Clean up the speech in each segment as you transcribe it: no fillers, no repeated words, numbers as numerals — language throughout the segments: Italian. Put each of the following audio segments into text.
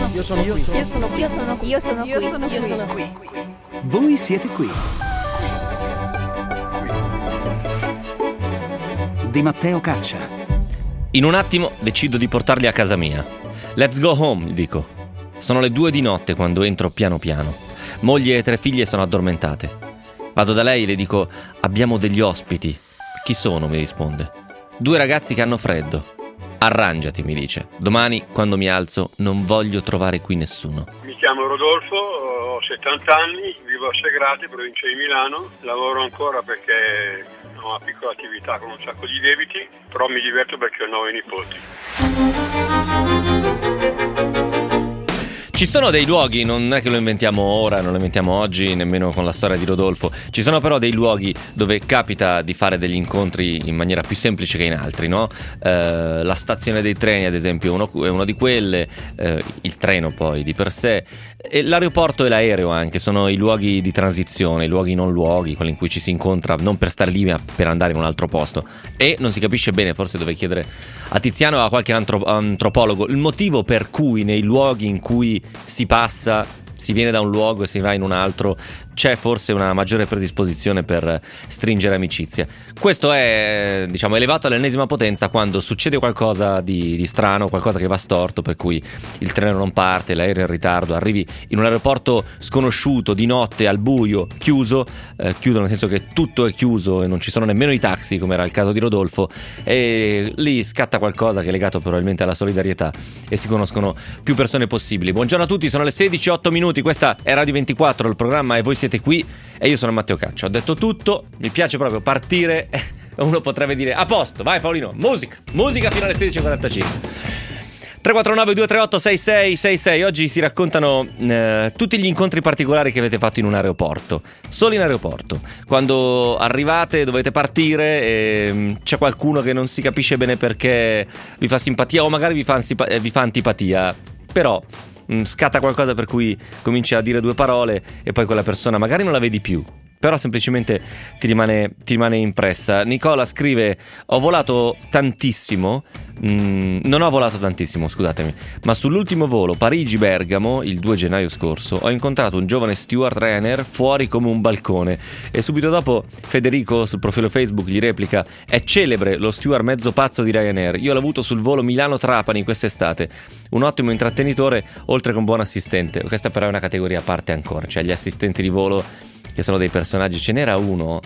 Io sono qui. Io sono qui. Io sono qui. Io sono qui. Io sono Io sono qui. qui. Voi siete qui. Di Matteo Caccia. In un attimo decido di portarli a casa mia. Let's go home, gli dico. Sono le 2 di notte quando entro piano piano. Moglie e 3 figlie sono addormentate. Vado da lei e le dico: abbiamo degli ospiti. Chi sono? Mi risponde. 2 ragazzi che hanno freddo. Arrangiati, mi dice. Domani, quando mi alzo, non voglio trovare qui nessuno. Mi chiamo Rodolfo, ho 70 anni, vivo a Segrate, provincia di Milano. Lavoro ancora perché ho una piccola attività con un sacco di debiti, però mi diverto perché ho 9 nipoti. Ci sono dei luoghi, non è che lo inventiamo ora, non lo inventiamo oggi, nemmeno con la storia di Rodolfo. Ci sono però dei luoghi dove capita di fare degli incontri in maniera più semplice che in altri, no? La stazione dei treni, ad esempio, è uno di quelle, il treno poi di per sé, e l'aeroporto e l'aereo anche sono i luoghi di transizione, i luoghi non luoghi, quelli in cui ci si incontra non per stare lì ma per andare in un altro posto. E non si capisce bene, forse dove chiedere a Tiziano o a qualche antropologo, il motivo per cui nei luoghi in cui si passa, si viene da un luogo e si va in un altro, c'è forse una maggiore predisposizione per stringere amicizia. Questo è, diciamo, elevato all'ennesima potenza quando succede qualcosa di strano, qualcosa che va storto, per cui il treno non parte, l'aereo è in ritardo, arrivi in un aeroporto sconosciuto, di notte, al buio, chiuso nel senso che tutto è chiuso e non ci sono nemmeno i taxi, come era il caso di Rodolfo, e lì scatta qualcosa che è legato probabilmente alla solidarietà e si conoscono più persone possibili. Buongiorno a tutti, sono le 16:08, questa è Radio 24, il programma E Voi Siete Qui, e io sono Matteo Caccia. Ho detto tutto, mi piace proprio partire. Uno potrebbe dire: a posto, vai Paolino, musica fino alle 16:45. 349 238 6666. Oggi si raccontano tutti gli incontri particolari che avete fatto in un aeroporto, solo in aeroporto, quando arrivate, dovete partire e c'è qualcuno che non si capisce bene perché vi fa simpatia o magari vi fa antipatia, però scatta qualcosa per cui cominci a dire 2 parole e poi quella persona magari non la vedi più, però semplicemente ti rimane impressa. Nicola scrive: ho volato tantissimo, non ho volato tantissimo, scusatemi, ma sull'ultimo volo Parigi-Bergamo il 2 gennaio scorso ho incontrato un giovane steward Ryanair fuori come un balcone, e subito dopo Federico sul profilo Facebook gli replica: è celebre lo steward mezzo pazzo di Ryanair, io l'ho avuto sul volo Milano-Trapani quest'estate, un ottimo intrattenitore oltre che un buon assistente. Questa però è una categoria a parte ancora, cioè gli assistenti di volo che sono dei personaggi. Ce n'era uno,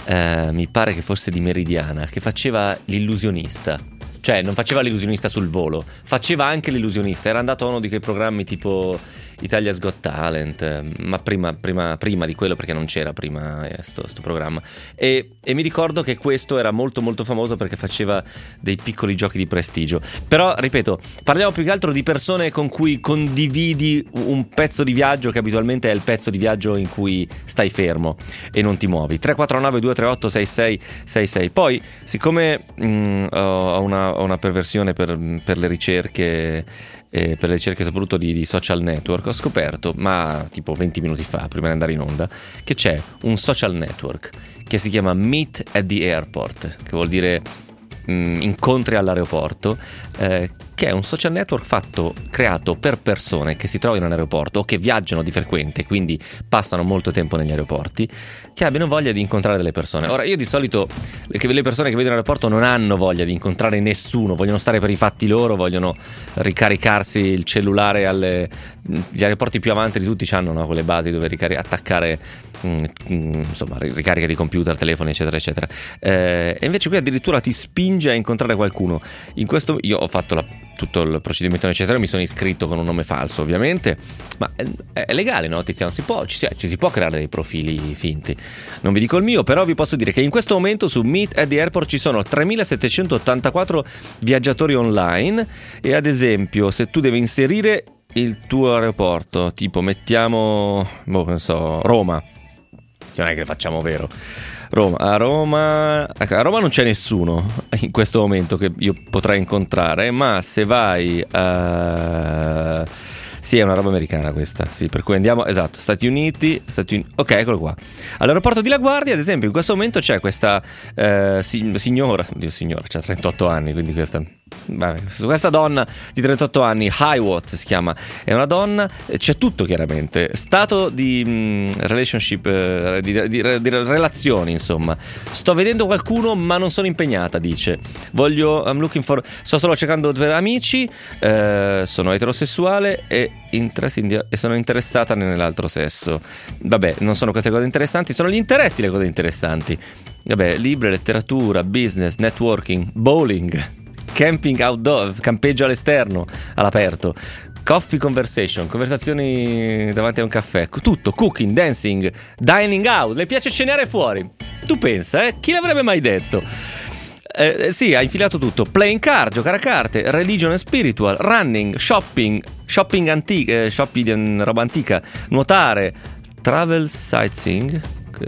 mi pare che fosse di Meridiana, che faceva l'illusionista. Cioè non faceva l'illusionista sul volo, faceva anche l'illusionista. Era andato a uno di quei programmi tipo Italia's Got Talent, ma prima di quello, perché non c'era prima sto programma, e mi ricordo che questo era molto molto famoso perché faceva dei piccoli giochi di prestigio. Però ripeto, parliamo più che altro di persone con cui condividi un pezzo di viaggio che abitualmente è il pezzo di viaggio in cui stai fermo e non ti muovi. 349 238 6666. Poi, siccome ho una perversione per le ricerche, per le ricerche soprattutto di social network, ho scoperto, ma tipo 20 minuti fa, prima di andare in onda, che c'è un social network che si chiama Meet at the Airport, che vuol dire incontri all'aeroporto, che è un social network creato per persone che si trovano in aeroporto o che viaggiano di frequente, quindi passano molto tempo negli aeroporti, che abbiano voglia di incontrare delle persone. Ora, io di solito le persone che vedo in aeroporto non hanno voglia di incontrare nessuno, vogliono stare per i fatti loro, vogliono ricaricarsi il cellulare. Gli aeroporti più avanti di tutti hanno, no, quelle basi dove attaccare insomma ricarica di computer, telefoni, eccetera eccetera, e invece qui addirittura ti spinge a incontrare qualcuno. In questo io ho fatto tutto il procedimento necessario, mi sono iscritto con un nome falso ovviamente, ma è legale, no Tiziano? Ci si può creare dei profili finti. Non vi dico il mio, però vi posso dire che in questo momento su Meet at the Airport ci sono 3784 viaggiatori online, e ad esempio se tu devi inserire il tuo aeroporto, tipo mettiamo non so, Roma, non è che facciamo vero, a Roma non c'è nessuno in questo momento che io potrei incontrare, ma se vai sì, è una roba americana questa, sì, per cui andiamo, esatto, Stati Uniti, ok, eccolo qua. All'aeroporto di LaGuardia, ad esempio, in questo momento c'è questa signora, c'ha 38 anni, quindi questa Vabbè, su questa donna di 38 anni, Highwatt si chiama, è una donna, c'è tutto chiaramente, stato di relationship, di relazioni, insomma. Sto vedendo qualcuno ma non sono impegnata, dice. Sto solo cercando due amici, sono eterosessuale e sono interessata nell'altro sesso. Vabbè, non sono queste cose interessanti, sono gli interessi le cose interessanti. Vabbè, libri, letteratura, business, networking, bowling, camping outdoor, campeggio all'esterno, all'aperto, coffee conversation, conversazioni davanti a un caffè, tutto, cooking, dancing, dining out, le piace cenare fuori. Tu pensa, chi l'avrebbe mai detto? Sì, ha infilato tutto: playing card, giocare a carte, religion and spiritual, running, shopping antique, shopping roba antica, nuotare, travel, sightseeing,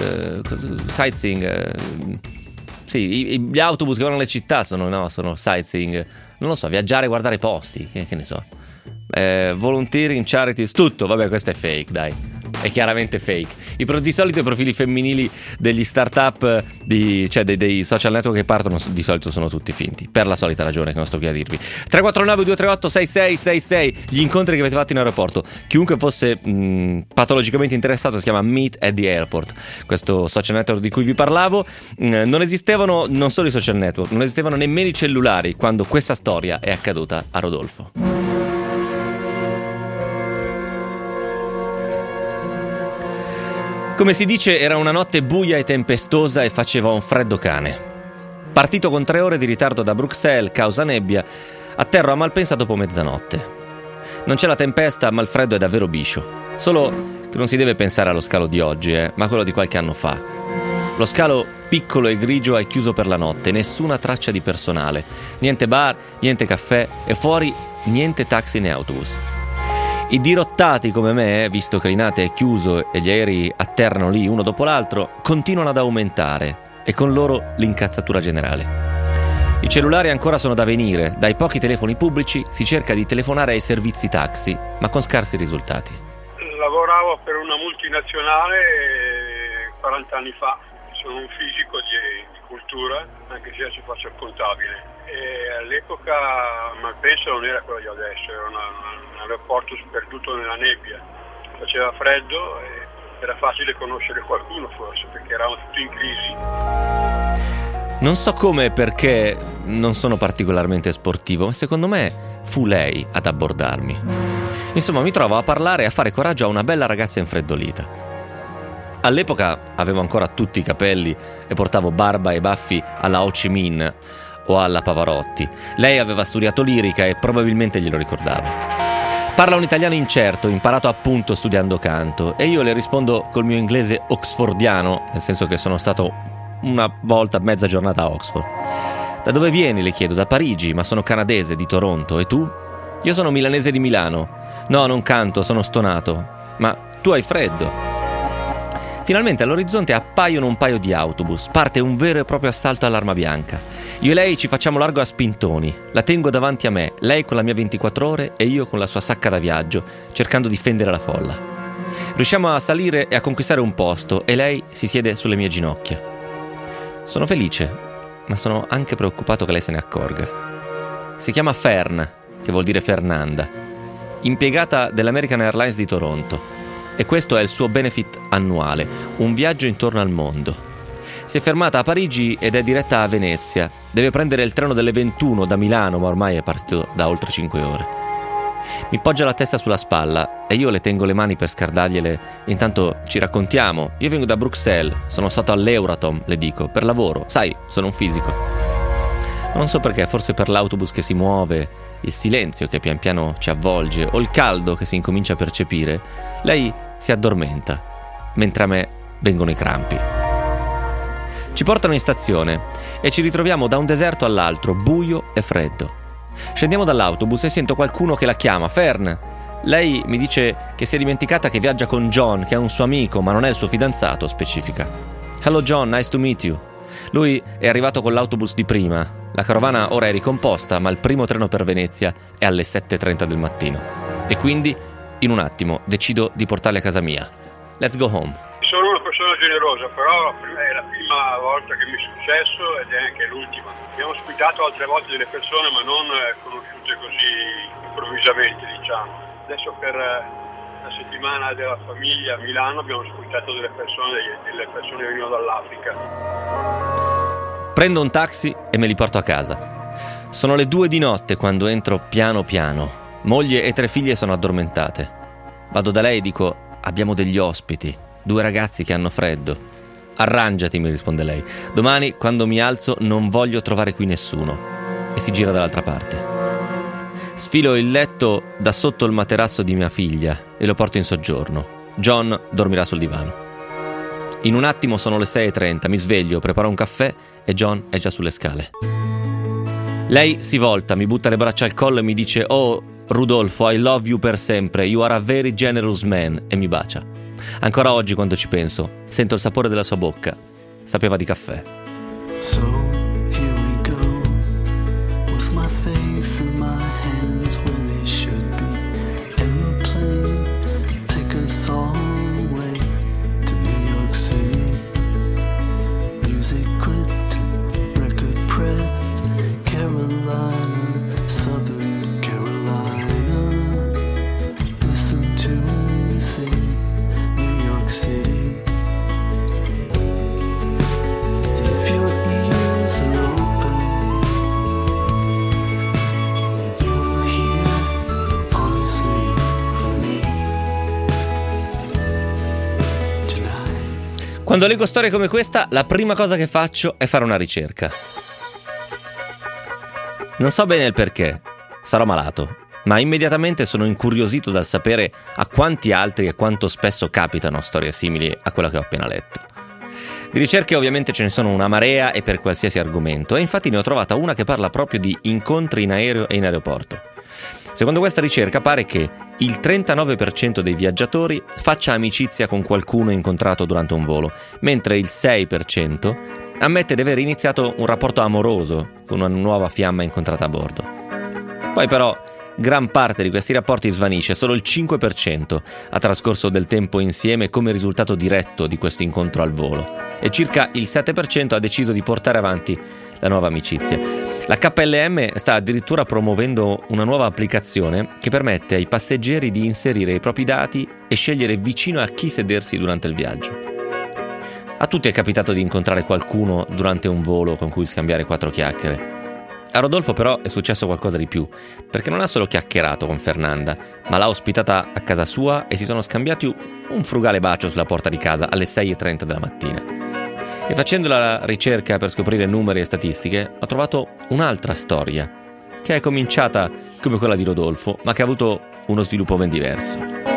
sì, gli autobus che vanno alle città sono sightseeing, non lo so, viaggiare, guardare i posti, che ne so, volunteering, charities, tutto. Vabbè, questo è fake, dai, è chiaramente fake. Di solito i profili femminili degli startup, dei social network che partono di solito sono tutti finti, per la solita ragione che non sto qui a dirvi. 349 238 6666, gli incontri che avete fatto in aeroporto. Chiunque fosse patologicamente interessato, si chiama Meet at the Airport, questo social network di cui vi parlavo. Non esistevano non solo i social network, non esistevano nemmeno i cellulari quando questa storia è accaduta a Rodolfo. Come si dice, era una notte buia e tempestosa e faceva un freddo cane. Partito con 3 ore di ritardo da Bruxelles, causa nebbia, atterro a Malpensa dopo mezzanotte. Non c'è la tempesta, ma il freddo è davvero biscio. Solo che non si deve pensare allo scalo di oggi, ma quello di qualche anno fa. Lo scalo piccolo e grigio è chiuso per la notte, nessuna traccia di personale. Niente bar, niente caffè e fuori niente taxi né autobus. I dirottati come me, visto che Linate è chiuso e gli aerei atterrano lì uno dopo l'altro, continuano ad aumentare e con loro l'incazzatura generale. I cellulari ancora sono da venire, dai pochi telefoni pubblici si cerca di telefonare ai servizi taxi, ma con scarsi risultati. Lavoravo per una multinazionale 40 anni fa, sono un fisico di cultura, anche se ci faccio il contabile. E all'epoca Malpensa non era quello di adesso, era un aeroporto sperduto nella nebbia, faceva freddo e era facile conoscere qualcuno forse perché eravamo tutti in crisi. Non so come e perché non sono particolarmente sportivo, ma secondo me fu lei ad abbordarmi. Insomma, mi trovo a parlare e a fare coraggio a una bella ragazza infreddolita. All'epoca avevo ancora tutti i capelli e portavo barba e baffi alla Ho Chi Minh o alla Pavarotti. Lei aveva studiato lirica e probabilmente glielo ricordava. Parla un italiano incerto, imparato appunto studiando canto, e io le rispondo col mio inglese oxfordiano, nel senso che sono stato una volta mezza giornata a Oxford. Da dove vieni? Le chiedo. Da Parigi, ma sono canadese, di Toronto. E tu? Io sono milanese di Milano. No, non canto, sono stonato. Ma tu hai freddo. Finalmente all'orizzonte appaiono un paio di autobus, parte un vero e proprio assalto all'arma bianca. Io e lei ci facciamo largo a spintoni, la tengo davanti a me, lei con la mia 24 ore e io con la sua sacca da viaggio, cercando di fendere la folla. Riusciamo a salire e a conquistare un posto e lei si siede sulle mie ginocchia. Sono felice, ma sono anche preoccupato che lei se ne accorga. Si chiama Fern, che vuol dire Fernanda, impiegata dell'American Airlines di Toronto. E questo è il suo benefit annuale, un viaggio intorno al mondo. Si è fermata a Parigi ed è diretta a Venezia. Deve prendere il treno delle 21 da Milano, ma ormai è partito da oltre 5 ore. Mi poggia la testa sulla spalla e io le tengo le mani per scardargliele. Intanto ci raccontiamo. Io vengo da Bruxelles, sono stato all'Euratom, le dico, per lavoro. Sai, sono un fisico. Ma non so perché, forse per l'autobus che si muove, il silenzio che pian piano ci avvolge o il caldo che si incomincia a percepire, lei si addormenta, mentre a me vengono i crampi. Ci portano in stazione e ci ritroviamo da un deserto all'altro, buio e freddo. Scendiamo dall'autobus e sento qualcuno che la chiama, Fern. Lei mi dice che si è dimenticata che viaggia con John, che è un suo amico, ma non è il suo fidanzato, specifica. Hello John, nice to meet you. Lui è arrivato con l'autobus di prima. La carovana ora è ricomposta, ma il primo treno per Venezia è alle 7:30 del mattino. E quindi, in un attimo, decido di portarli a casa mia. Let's go home. Sono una persona persona generosa, però è la prima volta che mi è successo ed è anche l'ultima. Abbiamo ospitato altre volte delle persone, ma non conosciute così improvvisamente, diciamo. Adesso per la settimana della famiglia a Milano abbiamo ospitato delle persone che venivano dall'Africa. Prendo un taxi e me li porto a casa. Sono le 2 di notte quando entro piano piano. Moglie e 3 figlie sono addormentate. Vado da lei e dico: abbiamo degli ospiti, 2 ragazzi che hanno freddo. Arrangiati, mi risponde lei. Domani, quando mi alzo, non voglio trovare qui nessuno. E si gira dall'altra parte. Sfilo il letto da sotto il materasso di mia figlia e lo porto in soggiorno. John dormirà sul divano. In un attimo sono le 6:30, mi sveglio, preparo un caffè e John è già sulle scale. Lei si volta, mi butta le braccia al collo e mi dice: oh, Rudolfo, I love you per sempre, you are a very generous man, e mi bacia. Ancora oggi, quando ci penso, sento il sapore della sua bocca. Sapeva di caffè. So here we go, with my face in my hands where they should be. Airplane, take us all away to New York City. Music gritted, record pressed, Carolina, Southern Carolina. Listen to me sing, New York City. And if your ears are open, you will hear honestly from me tonight. Quando leggo storie come questa, la prima cosa che faccio è fare una ricerca. Non so bene il perché, sarò malato, ma immediatamente sono incuriosito dal sapere a quanti altri e quanto spesso capitano storie simili a quella che ho appena letto. Di ricerche ovviamente ce ne sono una marea e per qualsiasi argomento, e infatti ne ho trovata una che parla proprio di incontri in aereo e in aeroporto. Secondo questa ricerca pare che il 39% dei viaggiatori faccia amicizia con qualcuno incontrato durante un volo, mentre il 6% ammette di aver iniziato un rapporto amoroso con una nuova fiamma incontrata a bordo. Poi però gran parte di questi rapporti svanisce, solo il 5% ha trascorso del tempo insieme come risultato diretto di questo incontro al volo e circa il 7% ha deciso di portare avanti la nuova amicizia. La KLM sta addirittura promuovendo una nuova applicazione che permette ai passeggeri di inserire i propri dati e scegliere vicino a chi sedersi durante il viaggio. A tutti è capitato di incontrare qualcuno durante un volo con cui scambiare 4 chiacchiere. A Rodolfo però è successo qualcosa di più, perché non ha solo chiacchierato con Fernanda, ma l'ha ospitata a casa sua e si sono scambiati un frugale bacio sulla porta di casa alle 6:30 della mattina. E facendo la ricerca per scoprire numeri e statistiche, ho trovato un'altra storia, che è cominciata come quella di Rodolfo, ma che ha avuto uno sviluppo ben diverso.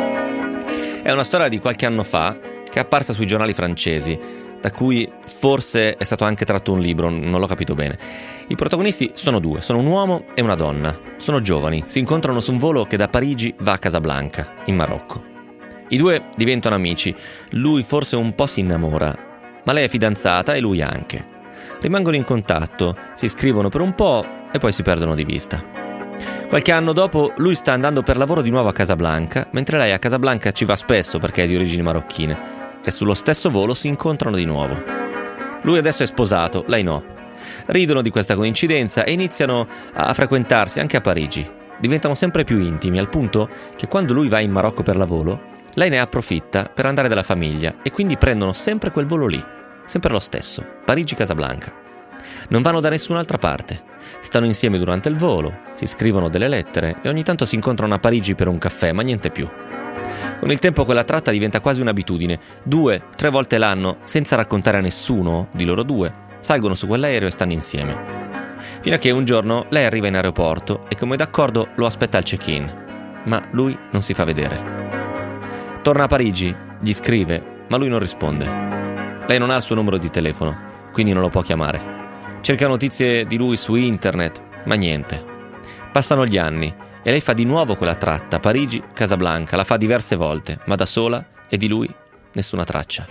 È una storia di qualche anno fa, che è apparsa sui giornali francesi, da cui forse è stato anche tratto un libro, non l'ho capito bene. I protagonisti sono 2, sono un uomo e una donna. Sono giovani, si incontrano su un volo che da Parigi va a Casablanca, in Marocco. I 2 diventano amici, lui forse un po' si innamora, ma lei è fidanzata e lui anche. Rimangono in contatto, si scrivono per un po' e poi si perdono di vista. Qualche anno dopo lui sta andando per lavoro di nuovo a Casablanca, mentre lei a Casablanca ci va spesso perché è di origini marocchine. E sullo stesso volo si incontrano di nuovo. Lui adesso è sposato, lei no. Ridono di questa coincidenza e iniziano a frequentarsi anche a Parigi. Diventano sempre più intimi, al punto che quando lui va in Marocco per lavoro, lei ne approfitta per andare dalla famiglia e quindi prendono sempre quel volo lì, sempre lo stesso, Parigi-Casablanca. Non vanno da nessun'altra parte. Stanno insieme durante il volo, si scrivono delle lettere e ogni tanto si incontrano a Parigi per un caffè, ma niente più. Con il tempo quella tratta diventa quasi un'abitudine. 2-3 volte l'anno, senza raccontare a nessuno di loro 2, salgono su quell'aereo e stanno insieme. Fino a che un giorno lei arriva in aeroporto e come d'accordo lo aspetta al check-in, ma lui non si fa vedere. Torna a Parigi, gli scrive, ma lui non risponde. Lei non ha il suo numero di telefono, quindi non lo può chiamare. Cerca notizie di lui su internet, ma niente. Passano gli anni e lei fa di nuovo quella tratta, Parigi-Casablanca, la fa diverse volte, ma da sola, e di lui nessuna traccia.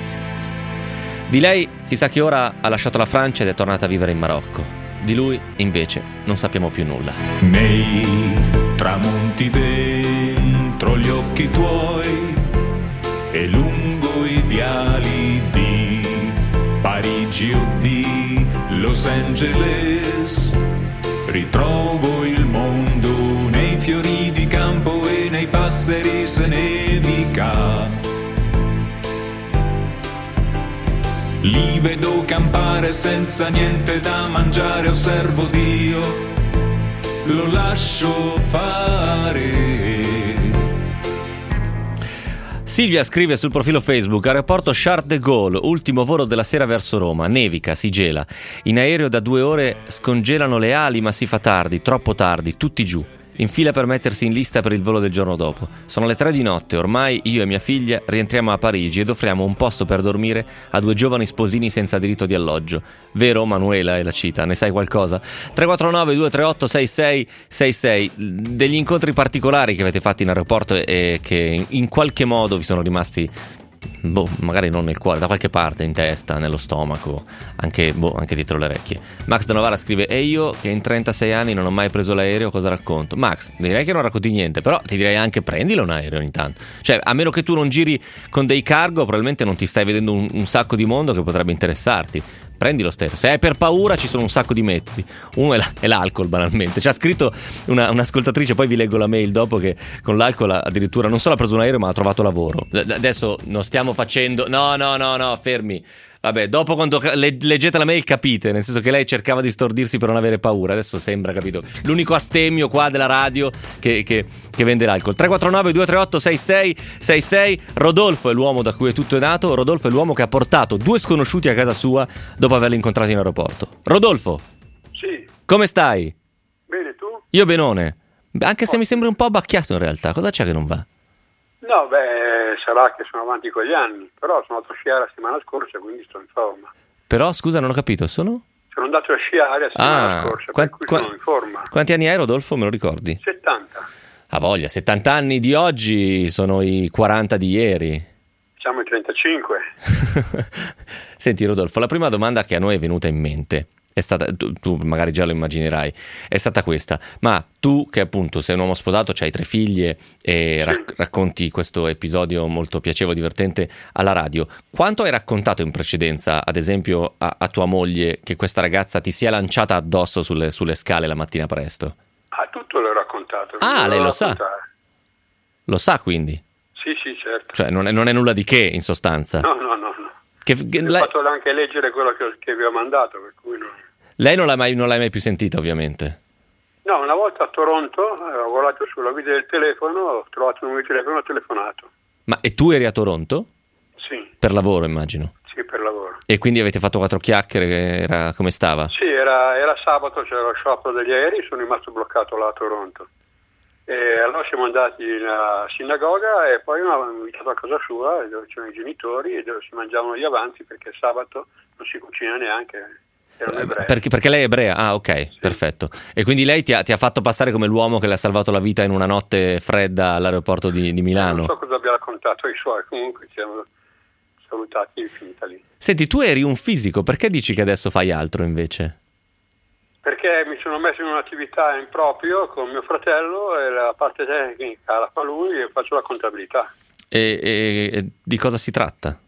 Di lei si sa che ora ha lasciato la Francia ed è tornata a vivere in Marocco. Di lui, invece, non sappiamo più nulla. Nei tramonti dentro gli occhi tuoi e lungo i viali Los Angeles. Ritrovo il mondo nei fiori di campo e nei passeri se nevica. Li vedo campare senza niente da mangiare, osservo Dio, lo lascio fare. Silvia scrive sul profilo Facebook: aeroporto Charles de Gaulle, ultimo volo della sera verso Roma, nevica, si gela, in aereo da 2 ore scongelano le ali ma si fa tardi, troppo tardi, tutti giù, in fila per mettersi in lista per il volo del giorno dopo. Sono le 3 di notte, ormai io e mia figlia rientriamo a Parigi ed offriamo un posto per dormire a 2 giovani sposini senza diritto di alloggio. Vero, Manuela? È la cita, ne sai qualcosa? 349 238 6666. Degli incontri particolari che avete fatto in aeroporto e che in qualche modo vi sono rimasti, magari non nel cuore, da qualche parte, in testa, nello stomaco, anche dietro le orecchie. Max da Novara scrive: e io che in 36 anni non ho mai preso l'aereo, cosa racconto? Max, direi che non racconti niente, però ti direi anche prendilo un aereo ogni tanto. Cioè, a meno che tu non giri con dei cargo, probabilmente non ti stai vedendo un sacco di mondo che potrebbe interessarti. Prendi lo stereo. Se hai per paura, ci sono un sacco di metodi. Uno è l'alcol, banalmente. Ci ha scritto un'ascoltatrice, poi vi leggo la mail dopo, che con l'alcol addirittura non solo ha preso un aereo ma ha trovato lavoro. Adesso non stiamo facendo... No, fermi. Vabbè, dopo quando leggete la mail capite, nel senso che lei cercava di stordirsi per non avere paura. Adesso sembra, capito, l'unico astemio qua della radio che vende l'alcol. 349 238 6666. Rodolfo è l'uomo da cui tutto è nato. Rodolfo è l'uomo che ha portato 2 sconosciuti a casa sua dopo averli incontrati in aeroporto. Rodolfo, Sì, come stai? bene, tu? Io benone, anche se mi sembri un po' abbacchiato in realtà. Cosa c'è che non va? No, sarà che sono avanti con gli anni, però sono andato a sciare la settimana scorsa, quindi sto in forma. Però, scusa, non ho capito, sono andato a sciare la settimana scorsa, per cui sono in forma. Quanti anni hai, Rodolfo, me lo ricordi? 70. Ha voglia, 70 anni di oggi sono i 40 di ieri. Siamo i 35. Senti, Rodolfo, la prima domanda che a noi è venuta in mente è stata, tu magari già lo immaginerai, è stata questa: ma tu, che appunto sei un uomo sposato, c'hai 3 figlie e racconti questo episodio molto piacevole, divertente alla radio, quanto hai raccontato in precedenza, ad esempio a tua moglie, che questa ragazza ti sia lanciata addosso sulle scale la mattina presto? Tutto l'ho raccontato. Lei lo sa? Lo sa, quindi? Sì, certo. Cioè non è nulla di che, in sostanza? No. Ho lei... fatto anche leggere quello che vi ho mandato, per cui no. Lei non l'hai mai più sentita, ovviamente? No, una volta a Toronto ho guardato sulla guida del telefono, ho trovato un numero di telefono e ho telefonato. Ma e tu eri a Toronto? Sì. Per lavoro, immagino. Sì, per lavoro. E quindi avete fatto 4 chiacchiere, come stava? Sì, era sabato, c'era lo sciopero degli aerei, sono rimasto bloccato là a Toronto. E allora siamo andati alla sinagoga e poi mi hanno invitato a casa sua, dove c'erano i genitori e dove si mangiavano gli avanzi, perché sabato non si cucina neanche, erano ebrei. Perché lei è ebrea? Ah, ok, sì. Perfetto. E quindi lei ti ha fatto passare come l'uomo che le ha salvato la vita in una notte fredda all'aeroporto di Milano? Non so cosa abbia raccontato ai suoi, comunque ci siamo salutati e finita lì. Senti, tu eri un fisico, perché dici che adesso fai altro invece? Perché mi sono messo in un'attività in proprio con mio fratello e la parte tecnica la fa lui e faccio la contabilità. E di cosa si tratta?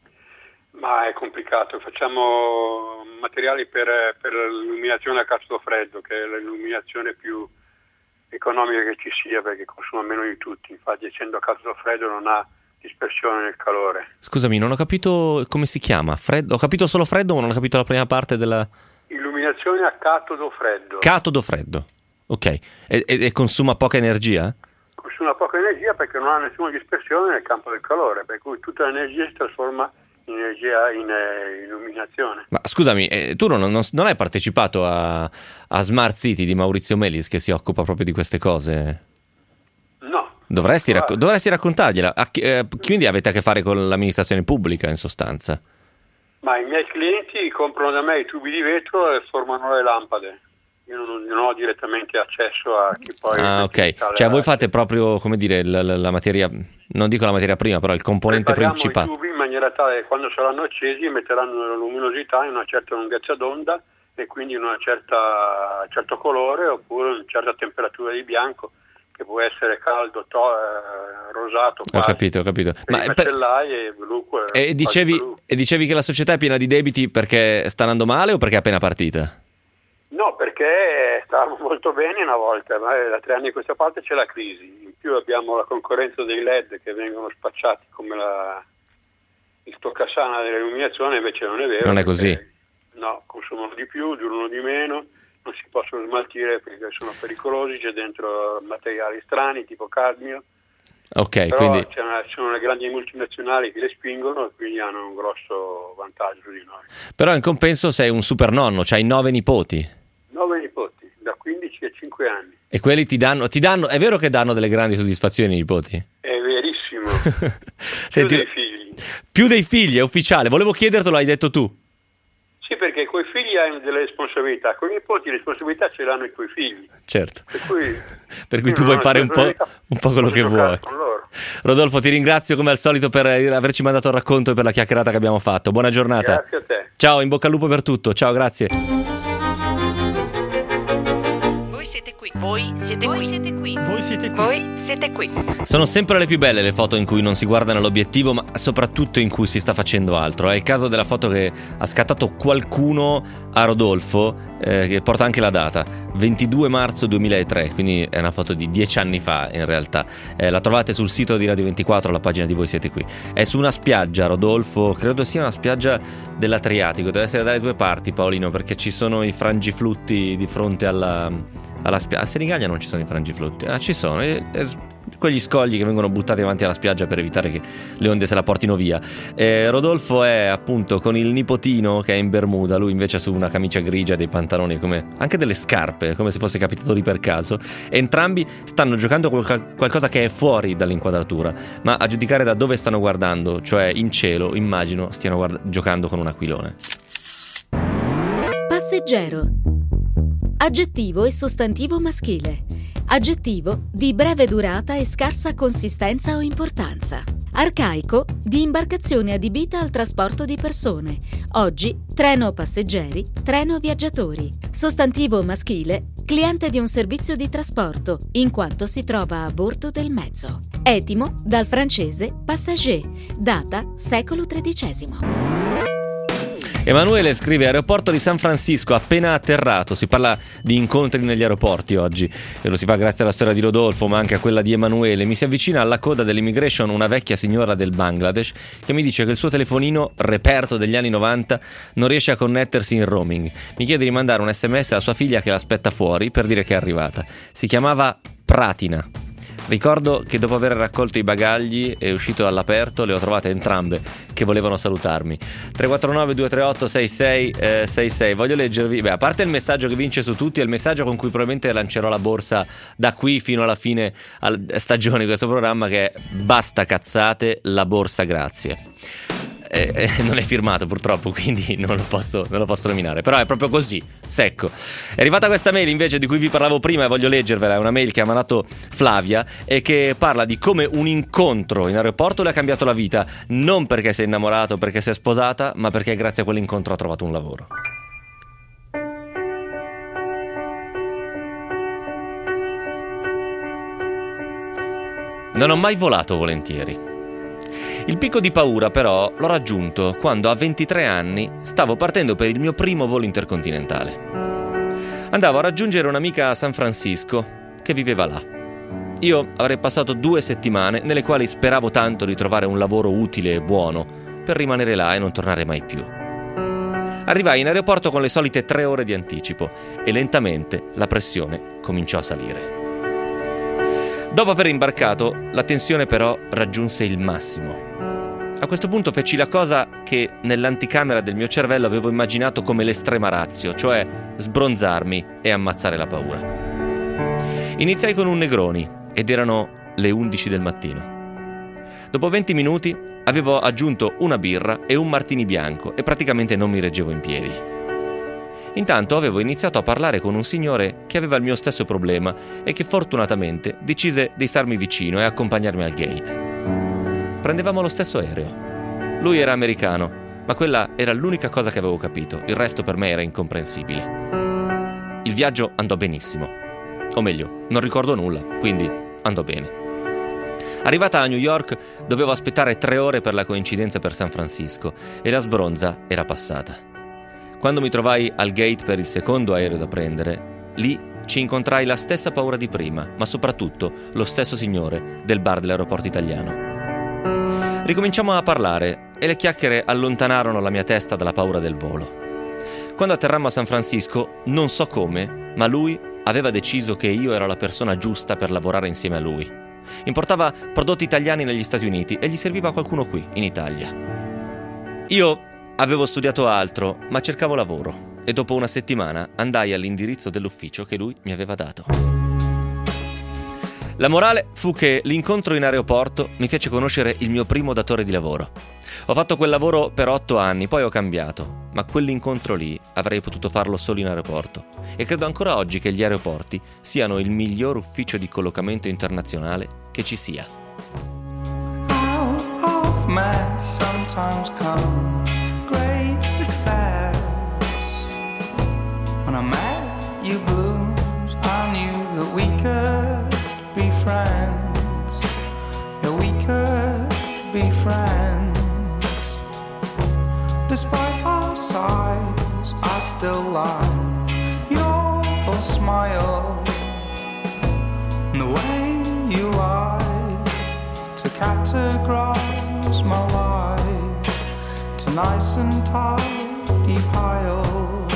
Ma è complicato, facciamo materiali per l'illuminazione a caldo freddo, che è l'illuminazione più economica che ci sia, perché consuma meno di tutti, infatti essendo a caldo freddo non ha dispersione nel calore. Scusami, non ho capito come si chiama, freddo? Ho capito solo freddo, ma non ho capito la prima parte della... Illuminazione a catodo freddo. Catodo freddo, ok. E consuma poca energia? Consuma poca energia perché non ha nessuna dispersione nel campo del calore, per cui tutta l'energia si trasforma in energia in illuminazione. Ma scusami, tu non hai partecipato a Smart City di Maurizio Melis, che si occupa proprio di queste cose? No. Dovresti raccontargliela. Quindi avete a che fare con l'amministrazione pubblica, in sostanza? Ma i miei clienti comprano da me i tubi di vetro e formano le lampade. Io non ho direttamente accesso a chi poi... Ah, ok. Cioè voi fate proprio, come dire, la materia, non dico la materia prima, però il componente principale. I tubi in maniera tale che quando saranno accesi metteranno la luminosità in una certa lunghezza d'onda e quindi in un certo colore oppure in una certa temperatura di bianco, che può essere caldo, rosato. Ho capito. Ma macellaie e blu. E dicevi che la società è piena di debiti perché sta andando male o perché è appena partita? No, perché stavamo molto bene una volta, ma da 3 anni a questa parte c'è la crisi. In più abbiamo la concorrenza dei LED che vengono spacciati come il toccasana dell'illuminazione, invece non è vero. Non è così? No, consumano di più, durano di meno, non si possono smaltire perché sono pericolosi, c'è dentro materiali strani tipo cadmio. Ok, però quindi ci sono le grandi multinazionali che le spingono e quindi hanno un grosso vantaggio su di noi. Però in compenso sei un super nonno, c'hai 9 nipoti. 9 nipoti, da 15 a 5 anni. E quelli ti danno, è vero che danno delle grandi soddisfazioni i nipoti? È verissimo. Senti, Più dei figli. Più dei figli, è ufficiale. Volevo chiedertelo, l'hai detto tu. Sì, perché coi figli hai delle responsabilità, con i nipoti le responsabilità ce l'hanno i tuoi figli. Certo. Per cui tu puoi fare un po' quello che vuoi. Rodolfo, ti ringrazio come al solito per averci mandato il racconto e per la chiacchierata che abbiamo fatto. Buona giornata. Grazie a te. Ciao, in bocca al lupo per tutto. Ciao, grazie. Voi siete qui. Voi siete qui. Voi siete qui. Voi siete qui. Voi siete qui. Sono sempre le più belle le foto in cui non si guarda nell'obiettivo, ma soprattutto in cui si sta facendo altro. È il caso della foto che ha scattato qualcuno a Rodolfo, che porta anche la data, 22 marzo 2003, quindi è una foto di 10 anni fa in realtà. La trovate sul sito di Radio 24, alla pagina di Voi Siete Qui. È su una spiaggia, Rodolfo, credo sia una spiaggia dell'Adriatico, deve essere dalle 2 parti, Paolino, perché ci sono i frangiflutti di fronte alla spiaggia. A Senigallia non ci sono i frangiflutti, ci sono quegli scogli che vengono buttati davanti alla spiaggia per evitare che le onde se la portino via. Rodolfo è appunto con il nipotino che è in bermuda, lui invece ha su una camicia grigia, dei pantaloni, anche delle scarpe, come se fosse capitato lì per caso. Entrambi stanno giocando qualcosa che è fuori dall'inquadratura, ma a giudicare da dove stanno guardando, cioè in cielo, immagino stiano giocando con un aquilone. Passeggero. Aggettivo e sostantivo maschile. Aggettivo di breve durata e scarsa consistenza o importanza. Arcaico di imbarcazione adibita al trasporto di persone. Oggi treno passeggeri, treno viaggiatori. Sostantivo maschile, cliente di un servizio di trasporto, in quanto si trova a bordo del mezzo. Etimo dal francese passager, data secolo XIII. Emanuele scrive: aeroporto di San Francisco appena atterrato. Si parla di incontri negli aeroporti oggi e lo si fa grazie alla storia di Rodolfo, ma anche a quella di Emanuele. Mi si avvicina alla coda dell'immigration una vecchia signora del Bangladesh che mi dice che il suo telefonino, reperto degli anni 90, non riesce a connettersi in roaming. Mi chiede di mandare un SMS alla sua figlia che l'aspetta fuori per dire che è arrivata. Si chiamava Pratina. Ricordo che dopo aver raccolto i bagagli e uscito all'aperto le ho trovate entrambe che volevano salutarmi. 349 238 6666. Voglio leggervi, a parte il messaggio che vince su tutti, è il messaggio con cui probabilmente lancerò la borsa da qui fino alla fine stagione di questo programma, che è: basta cazzate, la borsa grazie. Non è firmato purtroppo, quindi non lo posso nominare, però è proprio così, secco. È arrivata questa mail invece di cui vi parlavo prima e voglio leggervela. È una mail che ha mandato Flavia e che parla di come un incontro in aeroporto le ha cambiato la vita, non perché si è innamorato, perché si è sposata, ma perché grazie a quell'incontro ha trovato un lavoro. Non ho mai volato volentieri. Il picco di paura però l'ho raggiunto quando a 23 anni stavo partendo per il mio primo volo intercontinentale. Andavo a raggiungere un'amica a San Francisco che viveva là. Io avrei passato 2 settimane nelle quali speravo tanto di trovare un lavoro utile e buono per rimanere là e non tornare mai più. Arrivai in aeroporto con le solite 3 ore di anticipo e lentamente la pressione cominciò a salire. Dopo aver imbarcato, la tensione però raggiunse il massimo. A questo punto feci la cosa che nell'anticamera del mio cervello avevo immaginato come l'estrema ratio, cioè sbronzarmi e ammazzare la paura. Iniziai con un Negroni ed erano le 11 del mattino. Dopo 20 minuti avevo aggiunto una birra e un martini bianco e praticamente non mi reggevo in piedi. Intanto avevo iniziato a parlare con un signore che aveva il mio stesso problema e che fortunatamente decise di starmi vicino e accompagnarmi al gate. Prendevamo lo stesso aereo. Lui era americano, ma quella era l'unica cosa che avevo capito. Il resto per me era incomprensibile. Il viaggio andò benissimo. O meglio, non ricordo nulla, quindi andò bene. Arrivata a New York dovevo aspettare 3 ore per la coincidenza per San Francisco e la sbronza era passata. Quando mi trovai al gate per il secondo aereo da prendere, lì ci incontrai la stessa paura di prima, ma soprattutto lo stesso signore del bar dell'aeroporto italiano. Ricominciamo a parlare e le chiacchiere allontanarono la mia testa dalla paura del volo. Quando atterrammo a San Francisco, non so come, ma lui aveva deciso che io ero la persona giusta per lavorare insieme a lui. Importava prodotti italiani negli Stati Uniti e gli serviva qualcuno qui, in Italia. Io avevo studiato altro, ma cercavo lavoro e dopo una settimana andai all'indirizzo dell'ufficio che lui mi aveva dato. La morale fu che l'incontro in aeroporto mi fece conoscere il mio primo datore di lavoro. Ho fatto quel lavoro per 8 anni, poi ho cambiato, ma quell'incontro lì avrei potuto farlo solo in aeroporto. E credo ancora oggi che gli aeroporti siano il miglior ufficio di collocamento internazionale che ci sia. Out of mess sometimes comes great success. When I met you blooms, I knew that we could be friends. Yeah, we could be friends. Despite our size, I still like your smile and the way you like to categorize my life to nice and tidy piles.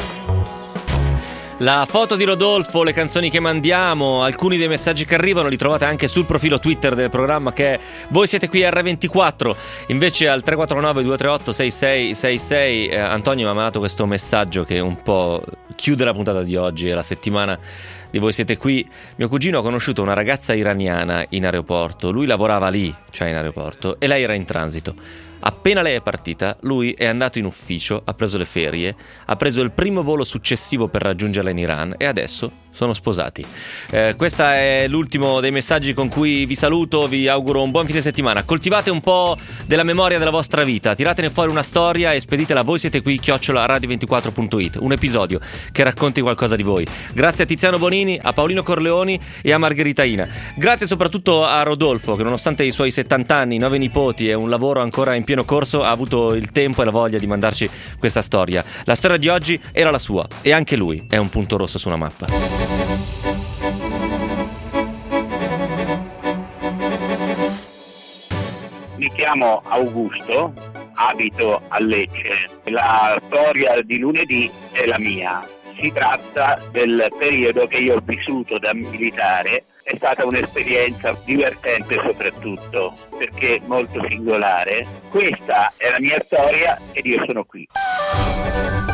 La foto di Rodolfo, le canzoni che mandiamo, alcuni dei messaggi che arrivano li trovate anche sul profilo Twitter del programma che è Voi siete qui R24. Invece al 349-238-6666 Antonio mi ha mandato questo messaggio che un po' chiude la puntata di oggi e la settimana di Voi siete qui. Mio cugino ha conosciuto una ragazza iraniana in aeroporto, lui lavorava lì, cioè in aeroporto, e lei era in transito. Appena lei è partita, lui è andato in ufficio, ha preso le ferie, ha preso il primo volo successivo per raggiungerla in Iran e adesso sono sposati. Questo è l'ultimo dei messaggi con cui vi saluto, vi auguro un buon fine settimana. Coltivate un po' della memoria della vostra vita, tiratene fuori una storia e speditela a Voi siete qui @radio24.it, un episodio che racconti qualcosa di voi. Grazie a Tiziano Bonini, a Paolino Corleoni e a Margherita Ina. Grazie soprattutto a Rodolfo che nonostante i suoi 70 anni, 9 nipoti e un lavoro ancora in pieno corso ha avuto il tempo e la voglia di mandarci questa storia. La storia di oggi era la sua e anche lui è un punto rosso su una mappa. Mi chiamo Augusto, abito a Lecce. La storia di lunedì è la mia. Si tratta del periodo che io ho vissuto da militare. È stata un'esperienza divertente soprattutto perché molto singolare. Questa è la mia storia ed io sono qui.